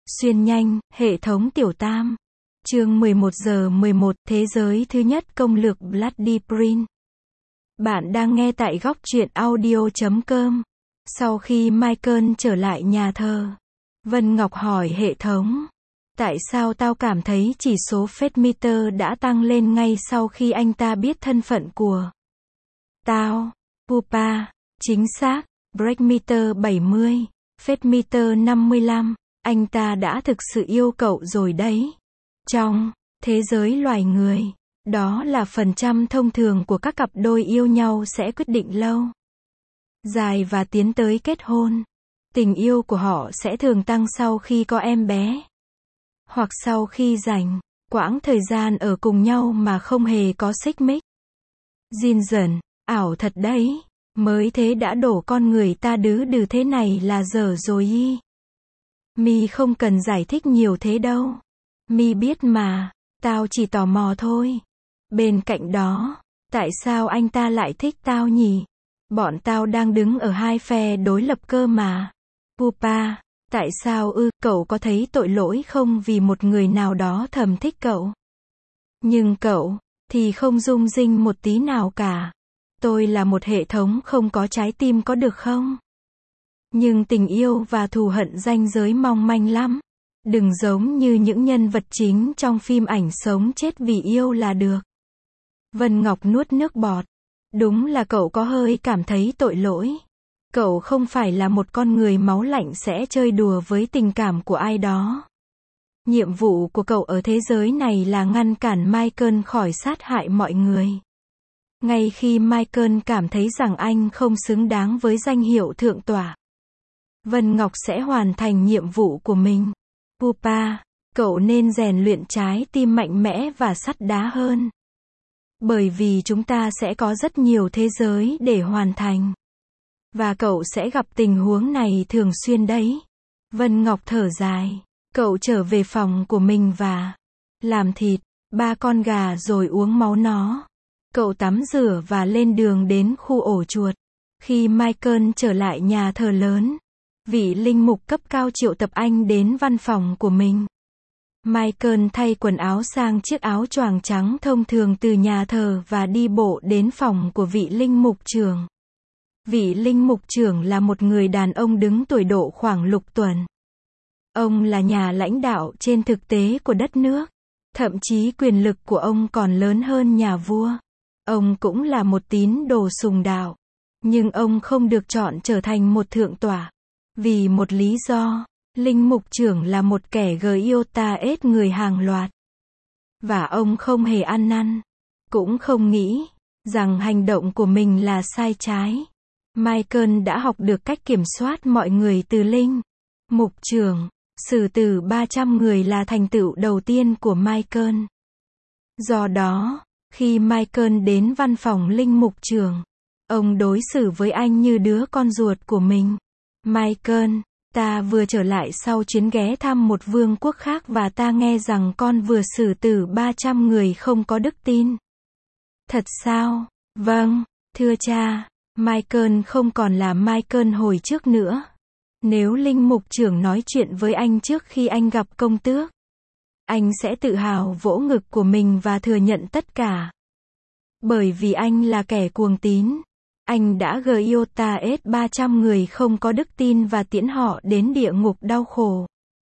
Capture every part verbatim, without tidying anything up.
Xuyên nhanh, hệ thống tiểu tam. Chương mười một giờ mười một, thế giới thứ nhất công lược Bloody Prince. Bạn đang nghe tại góc truyện audio chấm com. Sau khi Michael trở lại nhà thờ, Vân Ngọc hỏi hệ thống, tại sao tao cảm thấy chỉ số Fate Meter đã tăng lên ngay sau khi anh ta biết thân phận của tao? Pupa, chính xác, Break Meter bảy mươi, Fate Meter năm mươi lăm, anh ta đã thực sự yêu cậu rồi đấy. Trong thế giới loài người, đó là phần trăm thông thường của các cặp đôi yêu nhau sẽ quyết định lâu dài và tiến tới kết hôn. Tình yêu của họ sẽ thường tăng sau khi có em bé, hoặc sau khi dành quãng thời gian ở cùng nhau mà không hề có xích mích. Jin dần, ảo thật đấy, mới thế đã đổ con người ta đứ đừ thế này là dở rồi y. Mi không cần giải thích nhiều thế đâu. Mi biết mà, tao chỉ tò mò thôi. Bên cạnh đó, tại sao anh ta lại thích tao nhỉ? Bọn tao đang đứng ở hai phe đối lập cơ mà. Pupa, tại sao ư, cậu có thấy tội lỗi không vì một người nào đó thầm thích cậu? Nhưng cậu, thì không rung rinh một tí nào cả. Tôi là một hệ thống không có trái tim có được không? Nhưng tình yêu và thù hận ranh giới mong manh lắm. Đừng giống như những nhân vật chính trong phim ảnh sống chết vì yêu là được. Vân Ngọc nuốt nước bọt. Đúng là cậu có hơi cảm thấy tội lỗi. Cậu không phải là một con người máu lạnh sẽ chơi đùa với tình cảm của ai đó. Nhiệm vụ của cậu ở thế giới này là ngăn cản Michael khỏi sát hại mọi người. Ngay khi Michael cảm thấy rằng anh không xứng đáng với danh hiệu thượng tọa, Vân Ngọc sẽ hoàn thành nhiệm vụ của mình. Pupa, cậu nên rèn luyện trái tim mạnh mẽ và sắt đá hơn. Bởi vì chúng ta sẽ có rất nhiều thế giới để hoàn thành. Và cậu sẽ gặp tình huống này thường xuyên đấy. Vân Ngọc thở dài. Cậu trở về phòng của mình và làm thịt ba con gà rồi uống máu nó. Cậu tắm rửa và lên đường đến khu ổ chuột. Khi Michael trở lại nhà thờ lớn, vị linh mục cấp cao triệu tập anh đến văn phòng của mình. Michael thay quần áo sang chiếc áo choàng trắng thông thường từ nhà thờ và đi bộ đến phòng của vị linh mục trưởng. Vị linh mục trưởng là một người đàn ông đứng tuổi độ khoảng lục tuần. Ông là nhà lãnh đạo trên thực tế của đất nước. Thậm chí quyền lực của ông còn lớn hơn nhà vua. Ông cũng là một tín đồ sùng đạo. Nhưng ông không được chọn trở thành một thượng tọa. Vì một lý do, linh mục trưởng là một kẻ Giota ết người hàng loạt. Và ông không hề ăn năn, cũng không nghĩ rằng hành động của mình là sai trái. Michael đã học được cách kiểm soát mọi người từ linh mục trưởng. Xử tử ba trăm người là thành tựu đầu tiên của Michael. Do đó, khi Michael đến văn phòng linh mục trưởng, ông đối xử với anh như đứa con ruột của mình. Michael, ta vừa trở lại sau chuyến ghé thăm một vương quốc khác và ta nghe rằng con vừa xử tử ba trăm người không có đức tin. Thật sao? Vâng, thưa cha. Michael không còn là Michael hồi trước nữa. Nếu linh mục trưởng nói chuyện với anh trước khi anh gặp công tước, anh sẽ tự hào vỗ ngực của mình và thừa nhận tất cả. Bởi vì anh là kẻ cuồng tín. Anh đã Giota ết ba trăm người không có đức tin và tiễn họ đến địa ngục đau khổ,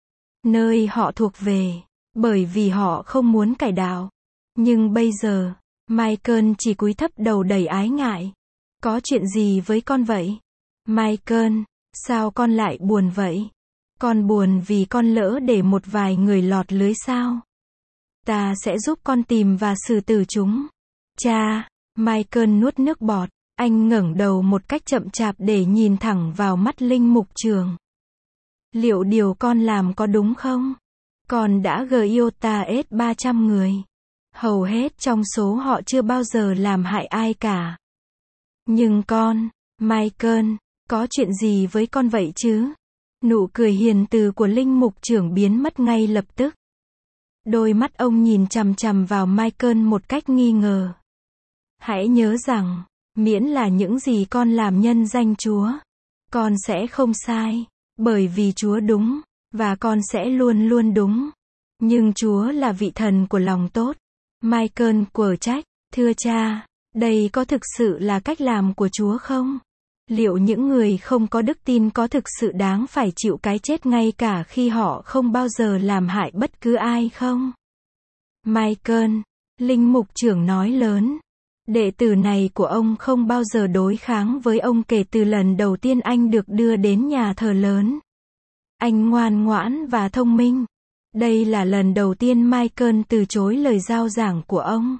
nơi họ thuộc về, bởi vì họ không muốn cải đạo. Nhưng bây giờ, Michael chỉ cúi thấp đầu đầy ái ngại. Có chuyện gì với con vậy? Michael, sao con lại buồn vậy? Con buồn vì con lỡ để một vài người lọt lưới sao? Ta sẽ giúp con tìm và xử tử chúng. Cha, Michael nuốt nước bọt. Anh ngẩng đầu một cách chậm chạp để nhìn thẳng vào mắt linh mục trưởng. Liệu điều con làm có đúng không? Con đã Giota ết ba trăm người. Hầu hết trong số họ chưa bao giờ làm hại ai cả. Nhưng con, Michael, có chuyện gì với con vậy chứ? Nụ cười hiền từ của linh mục trưởng biến mất ngay lập tức. Đôi mắt ông nhìn chằm chằm vào Michael một cách nghi ngờ. Hãy nhớ rằng, miễn là những gì con làm nhân danh Chúa, con sẽ không sai, bởi vì Chúa đúng. Và con sẽ luôn luôn đúng. Nhưng Chúa là vị thần của lòng tốt. Michael quở trách, thưa cha, đây có thực sự là cách làm của Chúa không? Liệu những người không có đức tin có thực sự đáng phải chịu cái chết ngay cả khi họ không bao giờ làm hại bất cứ ai không? Michael, linh mục trưởng nói lớn. Đệ tử này của ông không bao giờ đối kháng với ông kể từ lần đầu tiên anh được đưa đến nhà thờ lớn. Anh ngoan ngoãn và thông minh. Đây là lần đầu tiên Michael từ chối lời giao giảng của ông.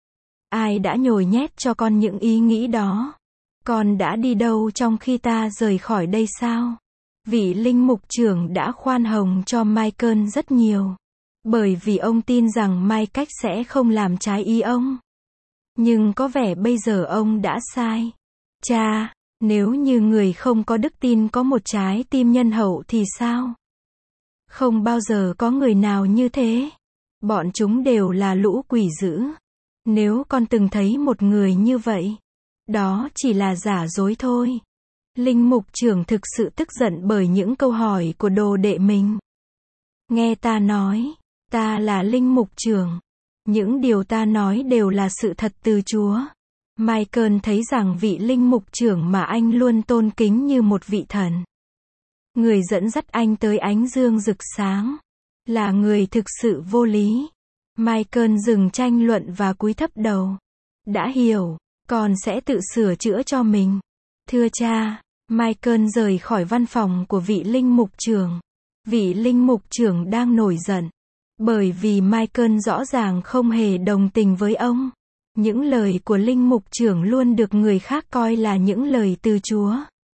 Ai đã nhồi nhét cho con những ý nghĩ đó? Con đã đi đâu trong khi ta rời khỏi đây sao? Vị linh mục trưởng đã khoan hồng cho Michael rất nhiều. Bởi vì ông tin rằng Mike sẽ không làm trái ý ông. Nhưng có vẻ bây giờ ông đã sai. Cha, nếu như người không có đức tin có một trái tim nhân hậu thì sao? Không bao giờ có người nào như thế. Bọn chúng đều là lũ quỷ dữ. Nếu con từng thấy một người như vậy, đó chỉ là giả dối thôi. Linh mục trưởng thực sự tức giận bởi những câu hỏi của đồ đệ mình. Nghe ta nói, ta là linh mục trưởng. Những điều ta nói đều là sự thật từ Chúa. Michael thấy rằng vị linh mục trưởng mà anh luôn tôn kính như một vị thần, người dẫn dắt anh tới ánh dương rực sáng, là người thực sự vô lý. Michael dừng tranh luận và cúi thấp đầu. Đã hiểu, con sẽ tự sửa chữa cho mình. Thưa cha, Michael rời khỏi văn phòng của vị linh mục trưởng. Vị linh mục trưởng đang nổi giận. Bởi vì Michael rõ ràng không hề đồng tình với ông. Những lời của linh mục trưởng luôn được người khác coi là những lời từ Chúa.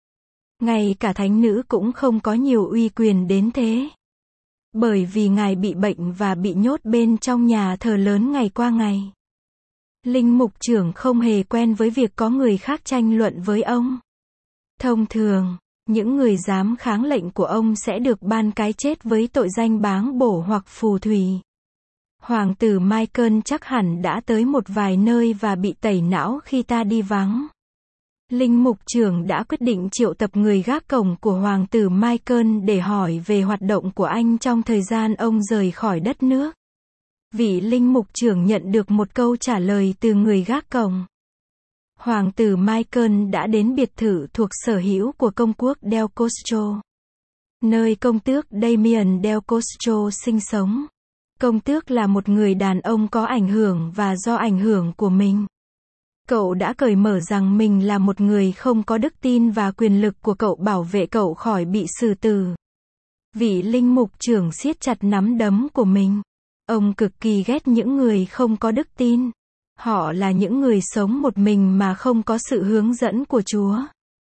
Ngay cả thánh nữ cũng không có nhiều uy quyền đến thế. Bởi vì ngài bị bệnh và bị nhốt bên trong nhà thờ lớn ngày qua ngày. Linh mục trưởng không hề quen với việc có người khác tranh luận với ông. Thông thường, những người dám kháng lệnh của ông sẽ được ban cái chết với tội danh báng bổ hoặc phù thủy. Hoàng tử Michael chắc hẳn đã tới một vài nơi và bị tẩy não khi ta đi vắng. Linh mục trưởng đã quyết định triệu tập người gác cổng của hoàng tử Michael để hỏi về hoạt động của anh trong thời gian ông rời khỏi đất nước. Vị linh mục trưởng nhận được một câu trả lời từ người gác cổng. Hoàng tử Michael đã đến biệt thự thuộc sở hữu của công quốc Del Costro, nơi công tước Damien Del Costro sinh sống. Công tước là một người đàn ông có ảnh hưởng và do ảnh hưởng của mình, cậu đã cởi mở rằng mình là một người không có đức tin và quyền lực của cậu bảo vệ cậu khỏi bị xử tử. Vị linh mục trưởng siết chặt nắm đấm của mình. Ông cực kỳ ghét những người không có đức tin. Họ là những người sống một mình mà không có sự hướng dẫn của Chúa.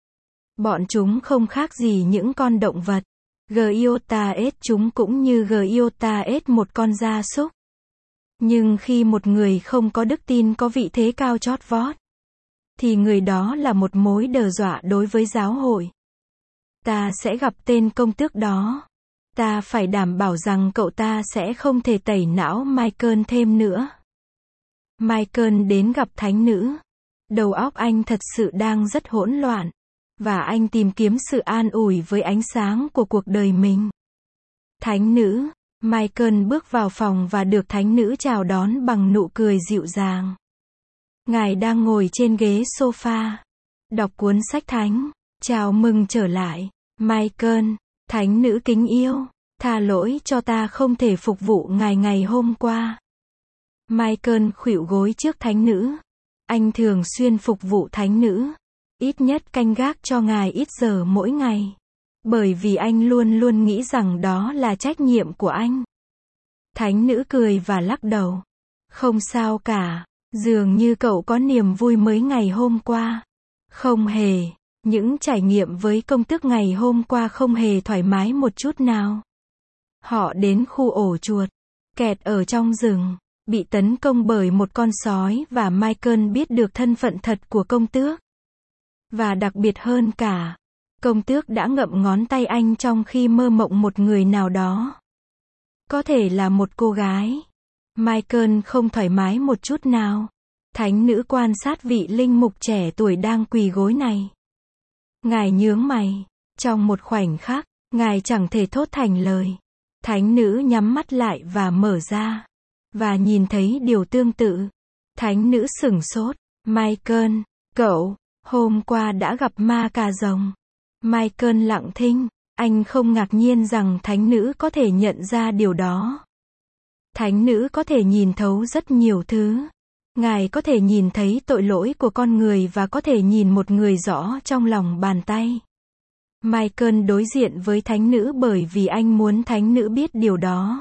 Bọn chúng không khác gì những con động vật. Giota S chúng cũng như Giota S một con gia súc. Nhưng khi một người không có đức tin có vị thế cao chót vót, thì người đó là một mối đe dọa đối với giáo hội. Ta sẽ gặp tên công tước đó. Ta phải đảm bảo rằng cậu ta sẽ không thể tẩy não Michael thêm nữa. Michael đến gặp thánh nữ. Đầu óc anh thật sự đang rất hỗn loạn. Và anh tìm kiếm sự an ủi với ánh sáng của cuộc đời mình. Thánh nữ. Michael bước vào phòng và được thánh nữ chào đón bằng nụ cười dịu dàng. Ngài đang ngồi trên ghế sofa, đọc cuốn sách thánh. Chào mừng trở lại, Michael. Thánh nữ kính yêu, tha lỗi cho ta không thể phục vụ ngài ngày hôm qua. Michael khuỵu gối trước thánh nữ. Anh thường xuyên phục vụ thánh nữ, ít nhất canh gác cho ngài ít giờ mỗi ngày. Bởi vì anh luôn luôn nghĩ rằng đó là trách nhiệm của anh. Thánh nữ cười và lắc đầu. Không sao cả, dường như cậu có niềm vui mới ngày hôm qua. Không hề, những trải nghiệm với công tước ngày hôm qua không hề thoải mái một chút nào. Họ đến khu ổ chuột, kẹt ở trong rừng, bị tấn công bởi một con sói và Michael biết được thân phận thật của công tước. Và đặc biệt hơn cả, công tước đã ngậm ngón tay anh trong khi mơ mộng một người nào đó. Có thể là một cô gái. Michael không thoải mái một chút nào. Thánh nữ quan sát vị linh mục trẻ tuổi đang quỳ gối này. Ngài nhướng mày. Trong một khoảnh khắc, Ngài chẳng thể thốt thành lời. Thánh nữ nhắm mắt lại và mở ra. Và nhìn thấy điều tương tự. Thánh nữ sửng sốt. Michael, cậu, hôm qua đã gặp ma cà rồng. Michael lặng thinh. Anh không ngạc nhiên rằng thánh nữ có thể nhận ra điều đó. Thánh nữ có thể nhìn thấu rất nhiều thứ. Ngài có thể nhìn thấy tội lỗi của con người và có thể nhìn một người rõ trong lòng bàn tay. Michael đối diện với thánh nữ bởi vì anh muốn thánh nữ biết điều đó.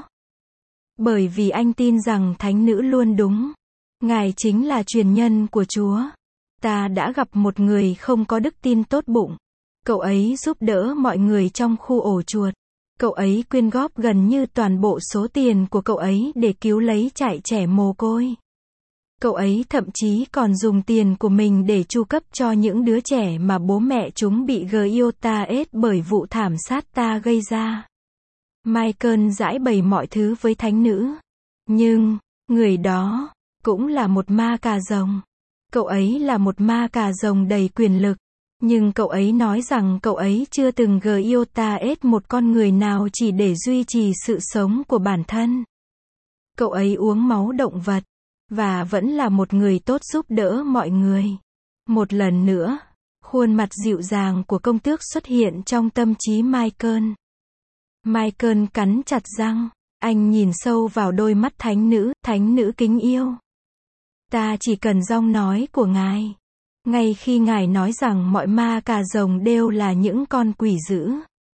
Bởi vì anh tin rằng thánh nữ luôn đúng. Ngài chính là truyền nhân của Chúa. Ta đã gặp một người không có đức tin tốt bụng. Cậu ấy giúp đỡ mọi người trong khu ổ chuột. Cậu ấy quyên góp gần như toàn bộ số tiền của cậu ấy để cứu lấy trại trẻ mồ côi. Cậu ấy thậm chí còn dùng tiền của mình để chu cấp cho những đứa trẻ mà bố mẹ chúng bị Giotah bởi vụ thảm sát ta gây ra. Michael giải bày mọi thứ với thánh nữ. Nhưng, người đó, cũng là một ma cà rồng. Cậu ấy là một ma cà rồng đầy quyền lực. Nhưng cậu ấy nói rằng cậu ấy chưa từng Giotah một con người nào chỉ để duy trì sự sống của bản thân. Cậu ấy uống máu động vật. Và vẫn là một người tốt giúp đỡ mọi người. Một lần nữa, khuôn mặt dịu dàng của công tước xuất hiện trong tâm trí Michael. Michael cắn chặt răng. Anh nhìn sâu vào đôi mắt thánh nữ, thánh nữ kính yêu. Ta chỉ cần giọng nói của ngài. Ngay khi ngài nói rằng mọi ma cà rồng đều là những con quỷ dữ.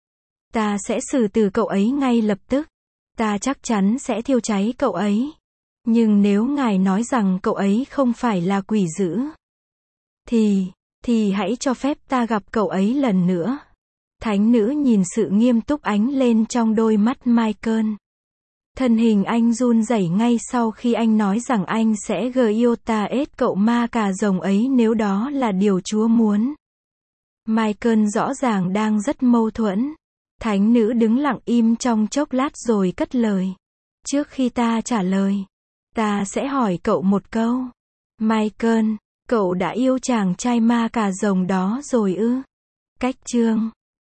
Ta sẽ xử tử cậu ấy ngay lập tức. Ta chắc chắn sẽ thiêu cháy cậu ấy. Nhưng nếu ngài nói rằng cậu ấy không phải là quỷ dữ, thì, thì hãy cho phép ta gặp cậu ấy lần nữa. Thánh nữ nhìn sự nghiêm túc ánh lên trong đôi mắt Michael. Thân hình anh run rẩy ngay sau khi anh nói rằng anh sẽ Giotah cậu ma cà rồng ấy nếu đó là điều Chúa muốn. Michael rõ ràng đang rất mâu thuẫn. Thánh nữ đứng lặng im trong chốc lát rồi cất lời. Trước khi ta trả lời, ta sẽ hỏi cậu một câu. Michael, cậu đã yêu chàng trai ma cà rồng đó rồi ư? Cách chương